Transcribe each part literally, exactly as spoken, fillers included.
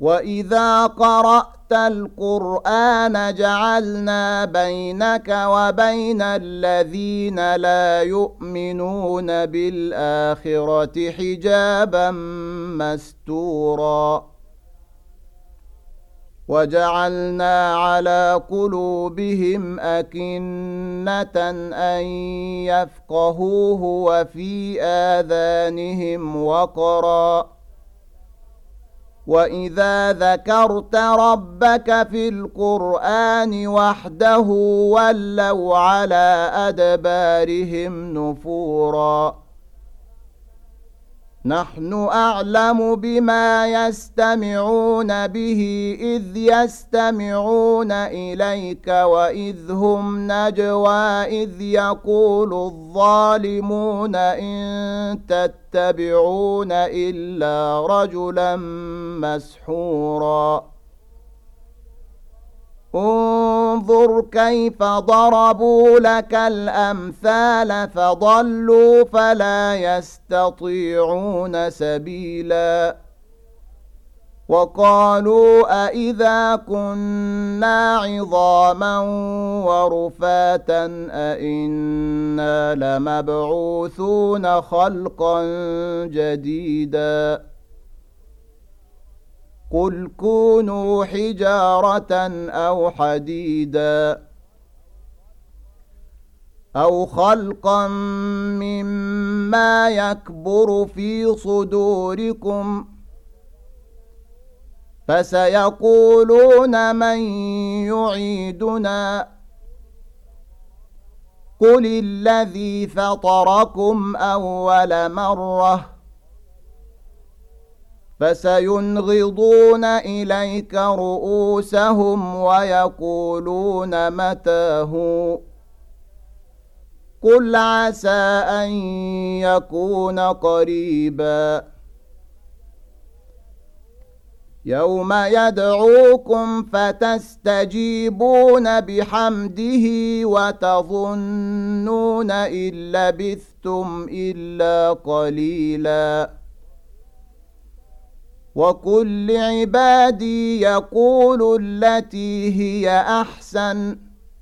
وإذا قرأت القرآن جعلنا بينك وبين الذين لا يؤمنون بالآخرة حجابا مستورا وجعلنا على قلوبهم أكنة أن يفقهوه وفي آذانهم وقرا وإذا ذكرت ربك في القرآن وحده ولوا على أدبارهم نفورا نحن أعلم بما يستمعون به إذ يستمعون إليك وإذ هم نجوى إذ يقول الظالمون إن تتبعون إلا رجلا مسحورا انظر كيف ضربوا لك الأمثال فضلوا فلا يستطيعون سبيلا وقالوا أإذا كنا عظاما ورفاتا أإنا لمبعوثون خلقا جديدا قل كونوا حجارة أو حديدا أو خلقا مما يكبر في صدوركم فسيقولون من يعيدنا قل الذي فطركم أول مرة فسينغضون إليك رؤوسهم ويقولون متى هو قل عسى أن يكون قريبا يوم يدعوكم فتستجيبون بحمده وتظنون إن لبثتم إلا قليلا وقل لعبادي يقولوا التي هي أحسن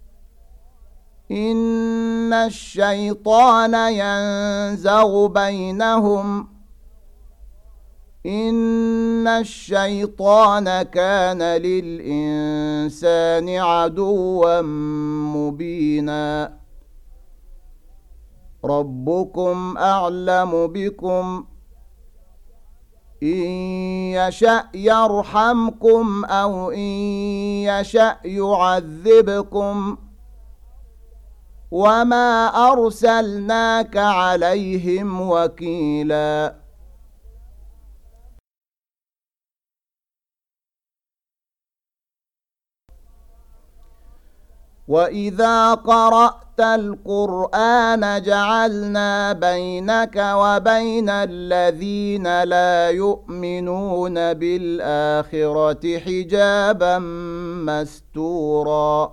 إن الشيطان ينزغ بينهم إن الشيطان كان للإنسان عدوا مبينا ربكم أعلم بكم إن يشأ يرحمكم أو إن يشأ يعذبكم وما أرسلناك عليهم وكيلا وإذا قرأت القرآن جعلنا بينك وبين الذين لا يؤمنون بالآخرة حجابا مستورا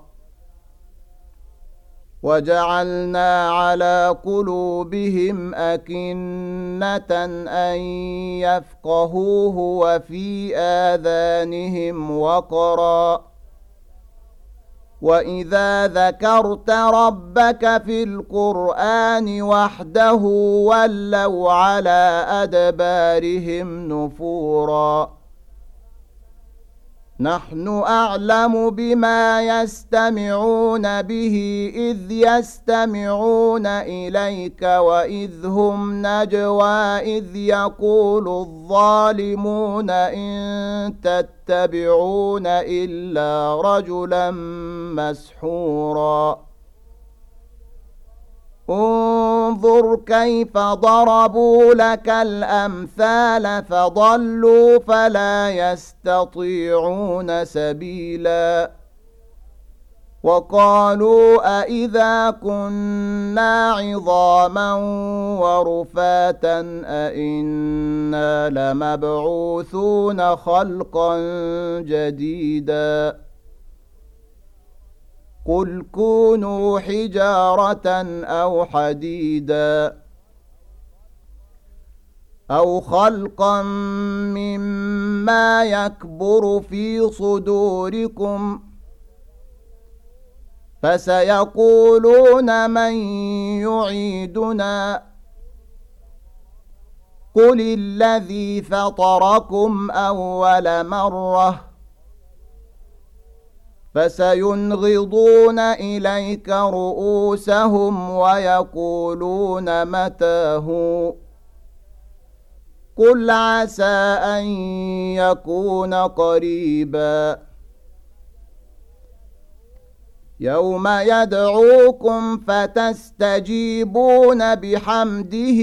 وجعلنا على قلوبهم أكنة أن يفقهوه وفي آذانهم وقرا وإذا ذكرت ربك في القرآن وحده ولوا على أدبارهم نفورا نحن أعلم بما يستمعون به إذ يستمعون إليك وإذ هم نجوى إذ يقول الظالمون إن تتبعون إلا رجلا مسحورا انظر كيف ضربوا لك الأمثال فضلوا فلا يستطيعون سبيلا وقالوا أإذا كنا عظاما ورفاتا أإنا لمبعوثون خلقا جديدا قل كونوا حجارة أو حديدا أو خلقا مما مما يكبر في صدوركم فسيقولون من يعيدنا قل الذي فطركم أول مرة فسينغضون إليك رؤوسهم ويقولون متى هو قل عسى أن يكون قريبا يوم يدعوكم فتستجيبون بحمده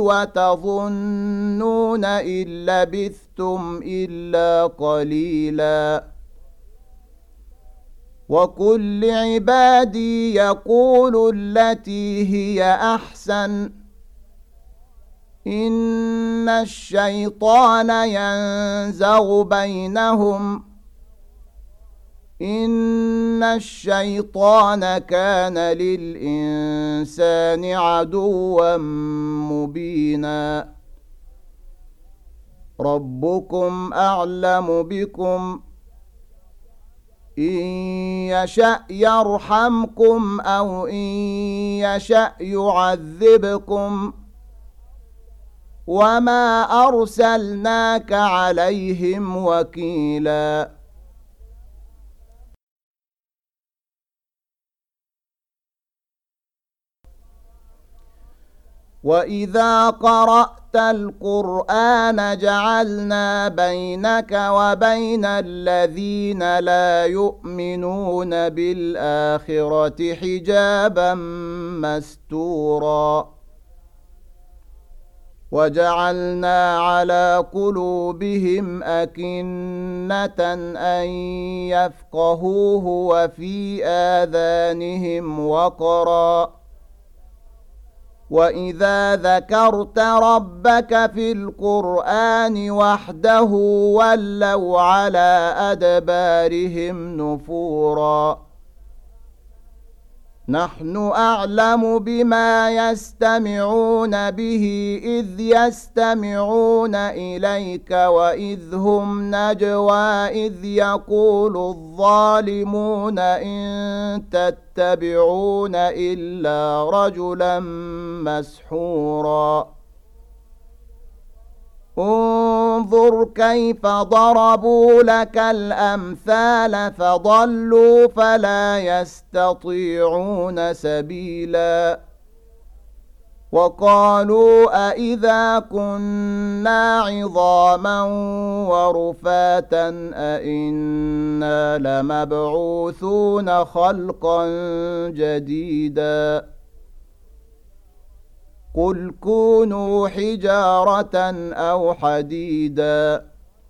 وتظنون إن لبثتم إلا قليلا وقل لعبادي يقولوا التي هي أحسن إن الشيطان ينزغ بينهم إن الشيطان كان للإنسان عدوا مبينا ربكم أعلم بكم إن يشأ يرحمكم أو إن يشأ يعذبكم وما أرسلناك عليهم وكيلا وإذا قرأت القرآن جعلنا بينك وبين الذين لا يؤمنون بالآخرة حجابا مستورا وجعلنا على قلوبهم أكنة أن يفقهوه وفي آذانهم وقرا وإذا ذكرت ربك في القرآن وحده ولوا على أدبارهم نفورا نحن أعلم بما يستمعون به إذ يستمعون إليك وإذ هم نجوى إذ يقول الظالمون إن تتبعون إلا رجلا مسحورا انظر كيف ضربوا لك الأمثال فضلوا فلا يستطيعون سبيلا وقالوا أإذا كنا عظاما ورفاتا أإنا لمبعوثون خلقا جديدا قل كونوا حجارة أو حديدا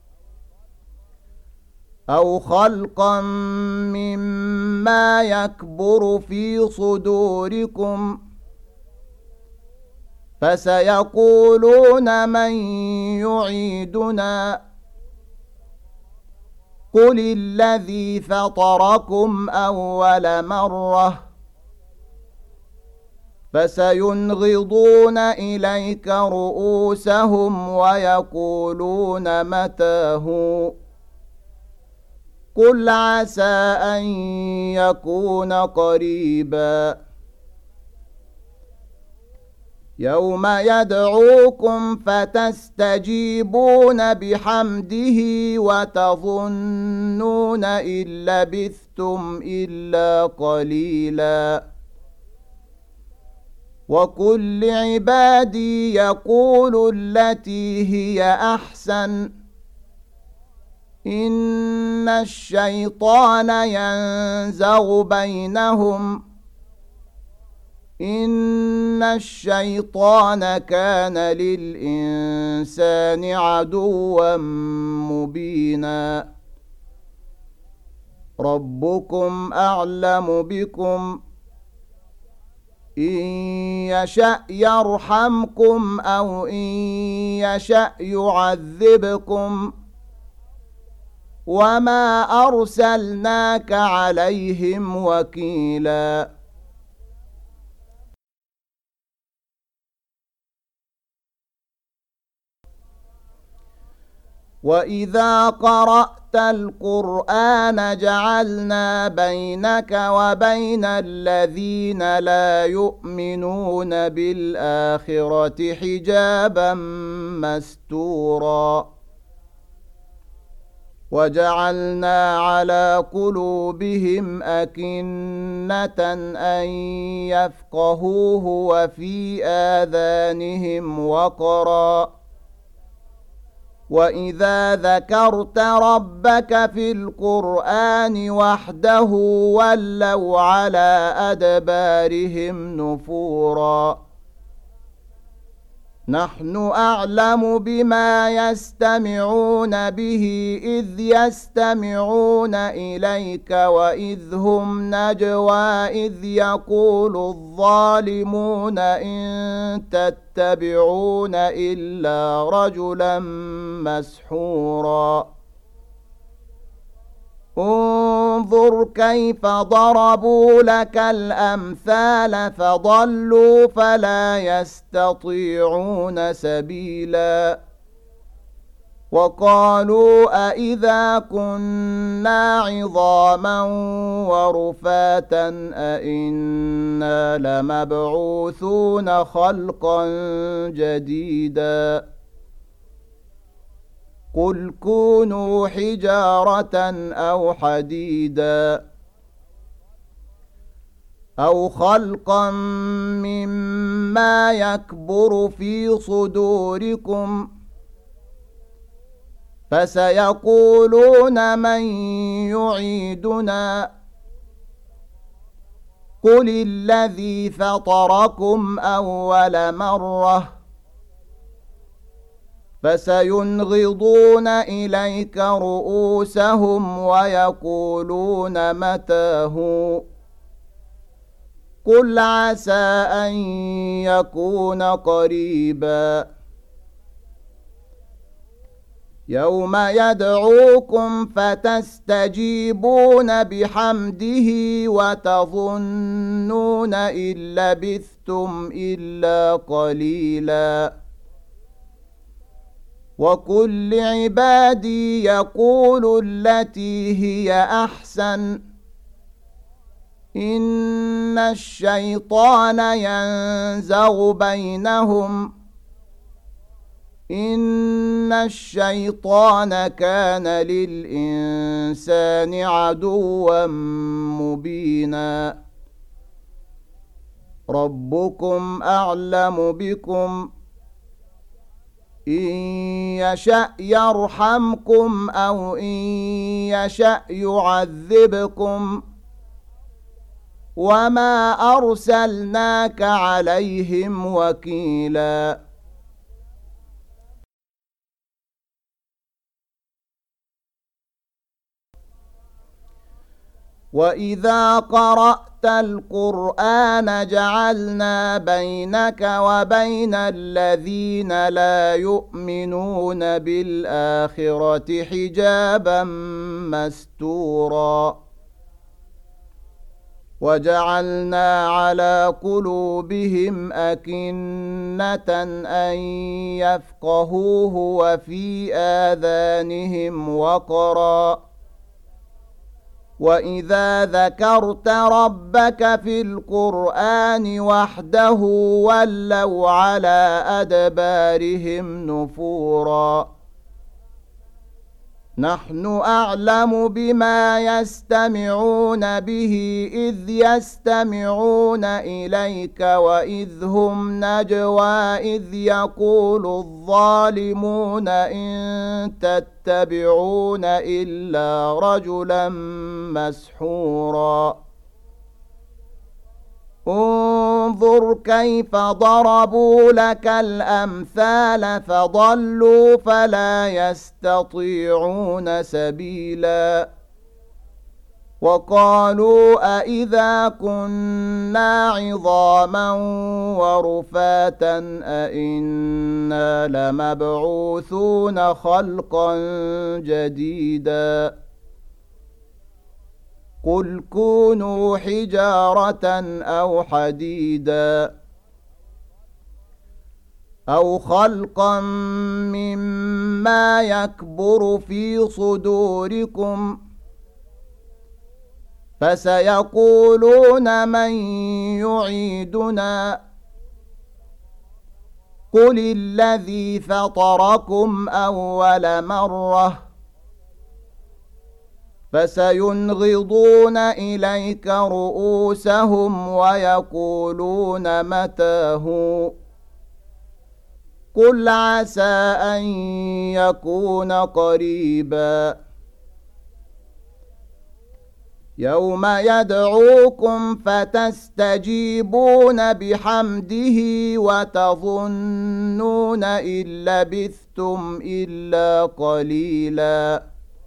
أو خلقا مما يكبر في صدوركم فسيقولون من يعيدنا قل الذي فطركم أول مرة فسينغضون إليك رؤوسهم ويقولون متى هو قل عسى أن يكون قريبا يوم يدعوكم فتستجيبون بحمده وتظنون إن لبثتم إلا قليلا وقل لعبادي يقولوا التي هي أحسن إن الشيطان ينزغ بينهم إن الشيطان كان للإنسان عدوا مبينا ربكم أعلم بكم إن يشأ يرحمكم أو إن يشأ يعذبكم وما أرسلناك عليهم وكيلا وإذا قرأت القرآن جعلنا بينك وبين الذين لا يؤمنون بالآخرة حجابا مستورا وجعلنا على قلوبهم أكنة أن يفقهوه وفي آذانهم وقرا وإذا ذكرت ربك في القرآن وحده ولوا على أدبارهم نفورا نحن أعلم بما يستمعون به إذ يستمعون إليك وإذ هم نجوى إذ يقول الظالمون إن تتبعون إلا رجلا مسحورا انظر كيف ضربوا لك الأمثال فضلوا فلا يستطيعون سبيلا وقالوا أإذا كنا عظاما ورفاتا أإنا لمبعوثون خلقا جديدا قل كونوا حجارة أو حديدا أو خلقا مما يكبر في صدوركم فسيقولون من يعيدنا قل الذي فطركم أول مرة فسينغضون إليك رؤوسهم ويقولون متى هو قل عسى أن يكون قريبا يوم يدعوكم فتستجيبون بحمده وتظنون إن لبثتم إلا قليلا وقل لعبادي يقولوا التي هي أحسن إن الشيطان ينزغ بينهم إن الشيطان كان للإنسان عدوا مبينا ربكم أعلم بكم إن يشأ يرحمكم أو إن يشأ يعذبكم وما أرسلناك عليهم وكيلا وإذا قرأت القرآن جعلنا بينك وبين الذين لا يؤمنون بالآخرة حجابا مستورا وجعلنا على قلوبهم أكنة أن يفقهوه وفي آذانهم وقرا وإذا ذكرت ربك في القرآن وحده ولوا على أدبارهم نفورا نحن أعلم بما يستمعون به إذ يستمعون إليك وإذ هم نجوى إذ يقول الظالمون إن تتبعون إلا رجلا مسحورا انظر كيف ضربوا لك الأمثال فضلوا فلا يستطيعون سبيلا وقالوا أإذا كنا عظاما ورفاتا أإنا لمبعوثون خلقا جديدا قل كونوا حجارة أو حديدا أو خلقا مما مما يكبر في صدوركم فسيقولون من يعيدنا قل الذي فطركم أول مرة فسينغضون إليك رؤوسهم ويقولون متاه قل عسى أن يكون قريبا يوم يدعوكم فتستجيبون بحمده وتظنون إن لبثتم إلا قليلا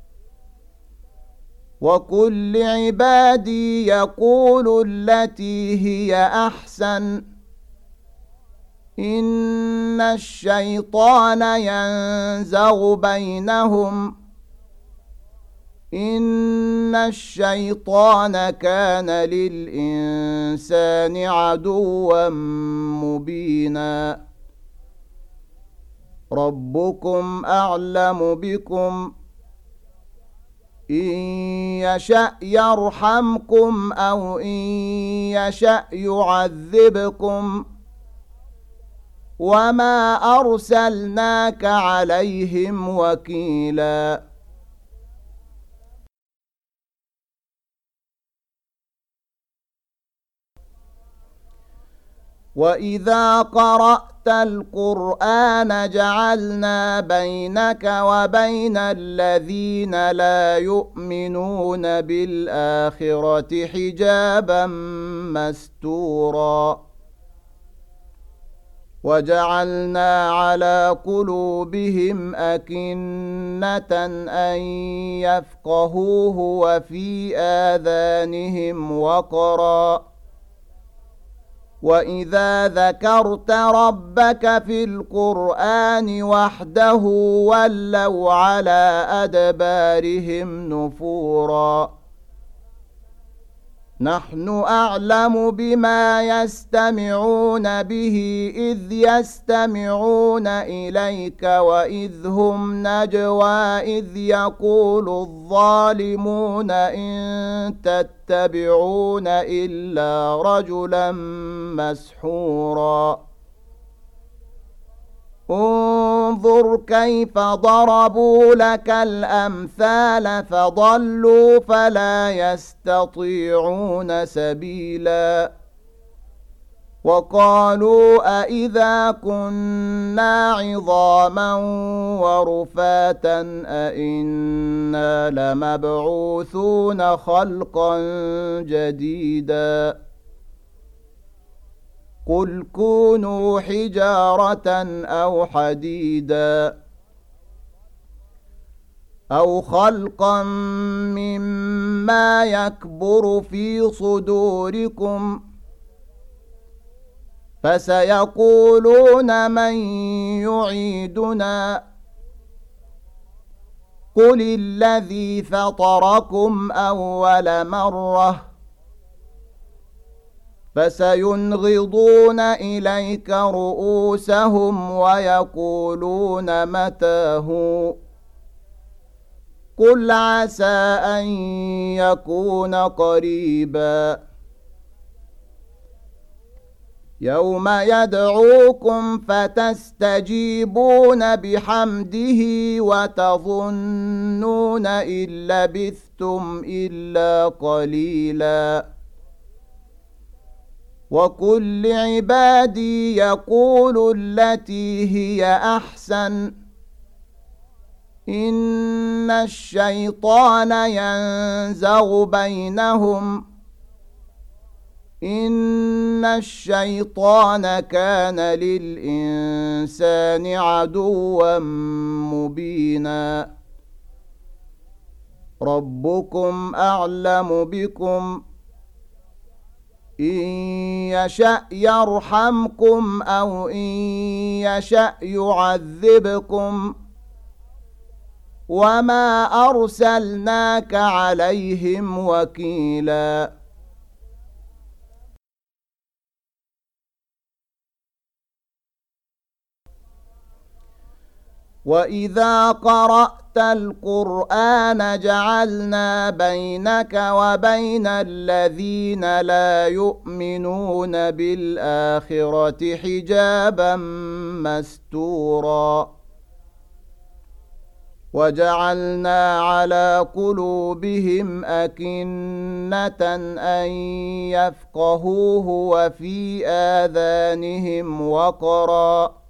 وقل لعبادي يقولوا التي هي أحسن إن الشيطان ينزغ بينهم إن الشيطان كان للإنسان عدوا مبينا ربكم أعلم بكم إن يشأ يرحمكم أو إن يشأ يعذبكم وما أرسلناك عليهم وكيلا وإذا قرأت القرآن جعلنا بينك وبين الذين لا يؤمنون بالآخرة حجابا مستورا وجعلنا على قلوبهم أكنة أن يفقهوه وفي آذانهم وقرا وإذا ذكرت ربك في القرآن وحده ولوا على أدبارهم نفورا نحن أعلم بما يستمعون به إذ يستمعون إليك وإذ هم نجوى إذ يقول الظالمون إن تتبعون إلا رجلا مسحورا انظر كيف ضربوا لك الأمثال فضلوا فلا يستطيعون سبيلا وقالوا أإذا كنا عظاما ورفاتا أإنا لمبعوثون خلقا جديدا قل كونوا حجارة أو حديدا أو خلقا مما يكبر في صدوركم فسيقولون من يعيدنا قل الذي فطركم أول مرة فسينغضون إليك رؤوسهم ويقولون متاه قل عسى أن يكون قريبا يوم يدعوكم فتستجيبون بحمده وتظنون إن لبثتم إلا قليلا وقل لعبادي يقولوا التي هي أحسن إن الشيطان ينزغ بينهم إن الشيطان كان للإنسان عدوا مبينا ربكم أعلم بكم إن يشأ يرحمكم أو إن يشأ يعذبكم وما أرسلناك عليهم وكيلا وإذا قرأت القرآن جعلنا بينك وبين الذين لا يؤمنون بالآخرة حجابا مستورا وجعلنا على قلوبهم أكنة أن يفقهوه وفي آذانهم وقرا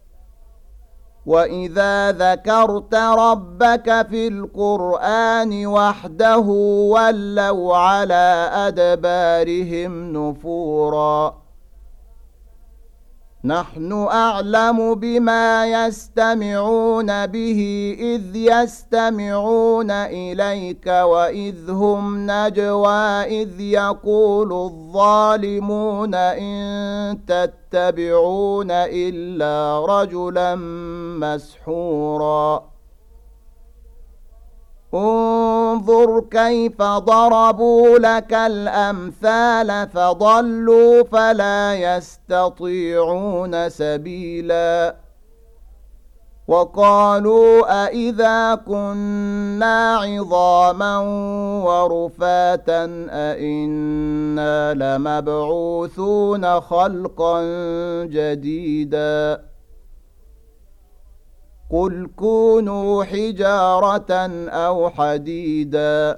وإذا ذكرت ربك في القرآن وحده ولوا على أدبارهم نفورا نحن أعلم بما يستمعون به إذ يستمعون إليك وإذ هم نجوى إذ يقول الظالمون إن تتبعون إلا رجلا مسحورا انظر كيف ضربوا لك الأمثال فضلوا فلا يستطيعون سبيلا وقالوا أإذا كنا عظاما ورفاتا أإنا لمبعوثون خلقا جديدا قل كونوا حجارة أو حديدا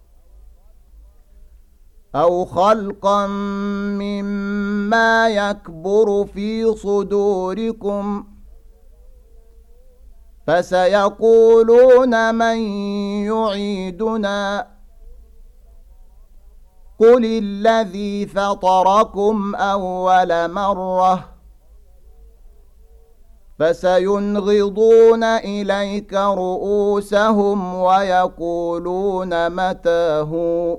أو خلقا مما يكبر في صدوركم فسيقولون من يعيدنا قل الذي فطركم أول مرة فسينغضون إليك رؤوسهم ويقولون متى هو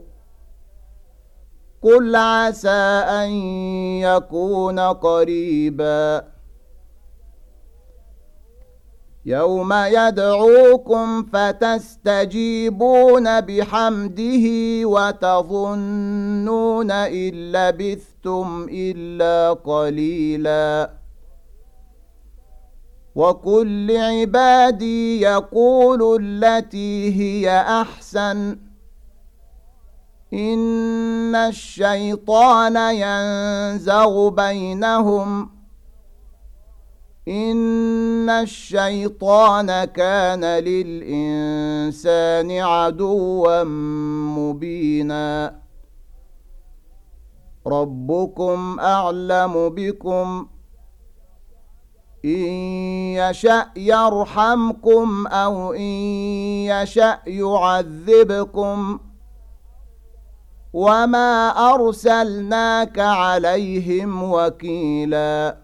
قل عسى أن يكون قريبا يوم يدعوكم فتستجيبون بحمده وتظنون إن لبثتم إلا قليلا وقل لعبادي يقولوا التي هي أحسن إن الشيطان ينزغ بينهم إن الشيطان كان للإنسان عدوا مبينا ربكم أعلم بكم إن يشأ يرحمكم أو إن يشأ يعذبكم وما أرسلناك عليهم وكيلا